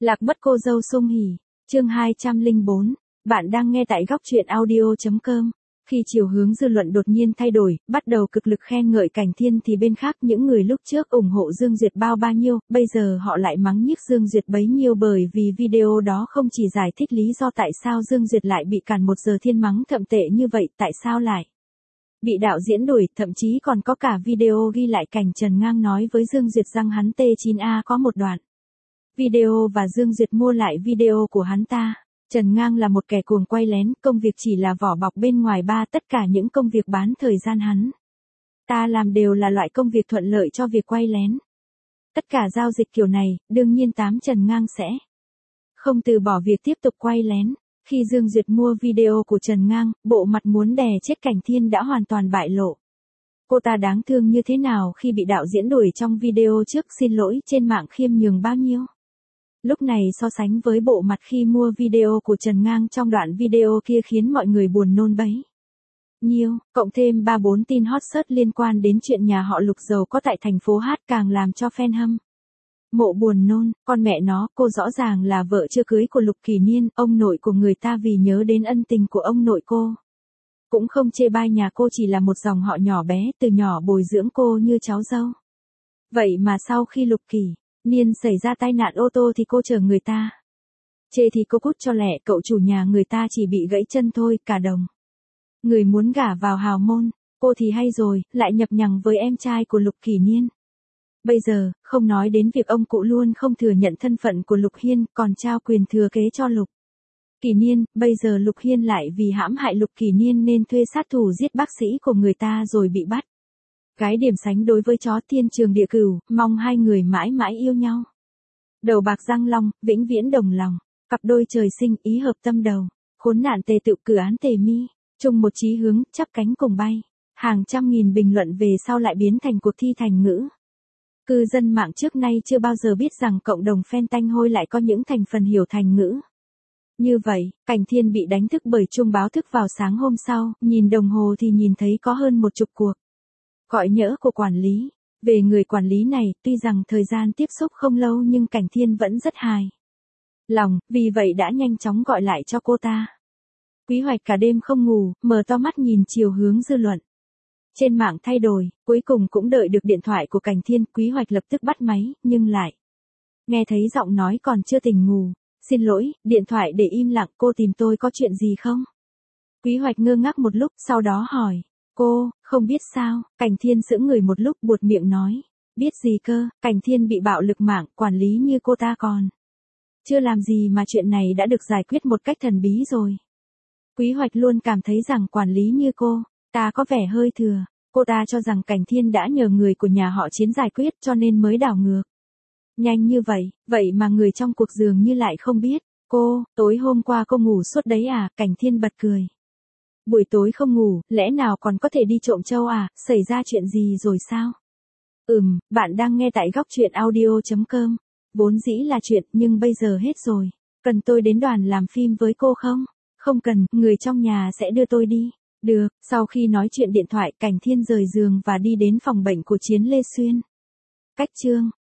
Lạc mất cô dâu Sung Hỉ, chương 204, bạn đang nghe tại góc truyện audio.com. Khi chiều hướng dư luận đột nhiên thay đổi, bắt đầu cực lực khen ngợi Cảnh Thiên thì bên khác những người lúc trước ủng hộ Dương Duyệt bao nhiêu, bây giờ họ lại mắng nhiếc Dương Duyệt bấy nhiêu bởi vì video đó không chỉ giải thích lý do tại sao Dương Duyệt lại bị cản 1 giờ thiên mắng thậm tệ như vậy, tại sao lại bị đạo diễn đuổi, thậm chí còn có cả video ghi lại cảnh Trần Ngang nói với Dương Duyệt rằng hắn T9A có một đoạn video và Dương Duyệt mua lại video của hắn ta. Trần Ngang là một kẻ cuồng quay lén, công việc chỉ là vỏ bọc bên ngoài tất cả những công việc bán thời gian hắn ta làm đều là loại công việc thuận lợi cho việc quay lén. Tất cả giao dịch kiểu này, đương nhiên Trần Ngang sẽ không từ bỏ việc tiếp tục quay lén. Khi Dương Duyệt mua video của Trần Ngang, bộ mặt muốn đè chết Cảnh Thiên đã hoàn toàn bại lộ. Cô ta đáng thương như thế nào khi bị đạo diễn đuổi trong video trước, xin lỗi trên mạng khiêm nhường bao nhiêu. Lúc này so sánh với bộ mặt khi mua video của Trần Ngang trong đoạn video kia khiến mọi người buồn nôn bấy nhiêu, cộng thêm 3-4 tin hot search liên quan đến chuyện nhà họ Lục giàu có tại thành phố Hát càng làm cho fan hâm mộ buồn nôn. Con mẹ nó, cô rõ ràng là vợ chưa cưới của Lục Kỳ Niên, ông nội của người ta vì nhớ đến ân tình của ông nội cô cũng không chê bai nhà cô chỉ là một dòng họ nhỏ bé, từ nhỏ bồi dưỡng cô như cháu dâu. Vậy mà sau khi Lục Kỳ Niên xảy ra tai nạn ô tô thì cô chở người ta chê thì cô cút cho lẹ, cậu chủ nhà người ta chỉ bị gãy chân thôi, cả đồng người muốn gả vào hào môn, cô thì hay rồi, lại nhập nhằng với em trai của Lục Kỳ Niên. Bây giờ, không nói đến việc ông cụ luôn không thừa nhận thân phận của Lục Hiên, còn trao quyền thừa kế cho Lục Kỳ Niên, bây giờ Lục Hiên lại vì hãm hại Lục Kỳ Niên nên thuê sát thủ giết bác sĩ của người ta rồi bị bắt. Cái điểm sánh đối với chó thiên trường địa cửu, mong hai người mãi mãi yêu nhau. Đầu bạc răng long, vĩnh viễn đồng lòng, cặp đôi trời sinh ý hợp tâm đầu, khốn nạn tề tự cử án tề mi, chung một chí hướng, chắp cánh cùng bay. Hàng trăm nghìn bình luận về sau lại biến thành cuộc thi thành ngữ. Cư dân mạng trước nay chưa bao giờ biết rằng cộng đồng fan tanh hôi lại có những thành phần hiểu thành ngữ. Như vậy, Cảnh Thiên bị đánh thức bởi chuông báo thức vào sáng hôm sau, nhìn đồng hồ thì nhìn thấy có hơn 10 cuộc gọi nhỡ của quản lý. Về người quản lý này, tuy rằng thời gian tiếp xúc không lâu nhưng Cảnh Thiên vẫn rất hài lòng, vì vậy đã nhanh chóng gọi lại cho cô ta. Quý Hoạch cả đêm không ngủ, mở to mắt nhìn chiều hướng dư luận trên mạng thay đổi, cuối cùng cũng đợi được điện thoại của Cảnh Thiên. Quý Hoạch lập tức bắt máy, nhưng lại nghe thấy giọng nói còn chưa tỉnh ngủ. Xin lỗi, điện thoại để im lặng, cô tìm tôi có chuyện gì không? Quý Hoạch ngơ ngác một lúc, sau đó hỏi. Cô, không biết sao? Cảnh Thiên sững người một lúc buột miệng nói. Biết gì cơ, Cảnh Thiên bị bạo lực mạng, quản lý như cô ta còn chưa làm gì mà chuyện này đã được giải quyết một cách thần bí rồi. Quý Hoạch luôn cảm thấy rằng quản lý như cô ta có vẻ hơi thừa. Cô ta cho rằng Cảnh Thiên đã nhờ người của nhà họ Chiến giải quyết cho nên mới đảo ngược nhanh như vậy, vậy mà người trong cuộc dường như lại không biết. Cô, tối hôm qua cô ngủ suốt đấy à? Cảnh Thiên bật cười. Buổi tối không ngủ, lẽ nào còn có thể đi trộm trâu à? Xảy ra chuyện gì rồi sao? Bạn đang nghe tại góc truyện audio.com. Vốn dĩ là chuyện, nhưng bây giờ hết rồi. Cần tôi đến đoàn làm phim với cô không? Không cần, người trong nhà sẽ đưa tôi đi. Được, sau khi nói chuyện điện thoại, Cảnh Thiên rời giường và đi đến phòng bệnh của Chiến Lê Xuyên. Cách chương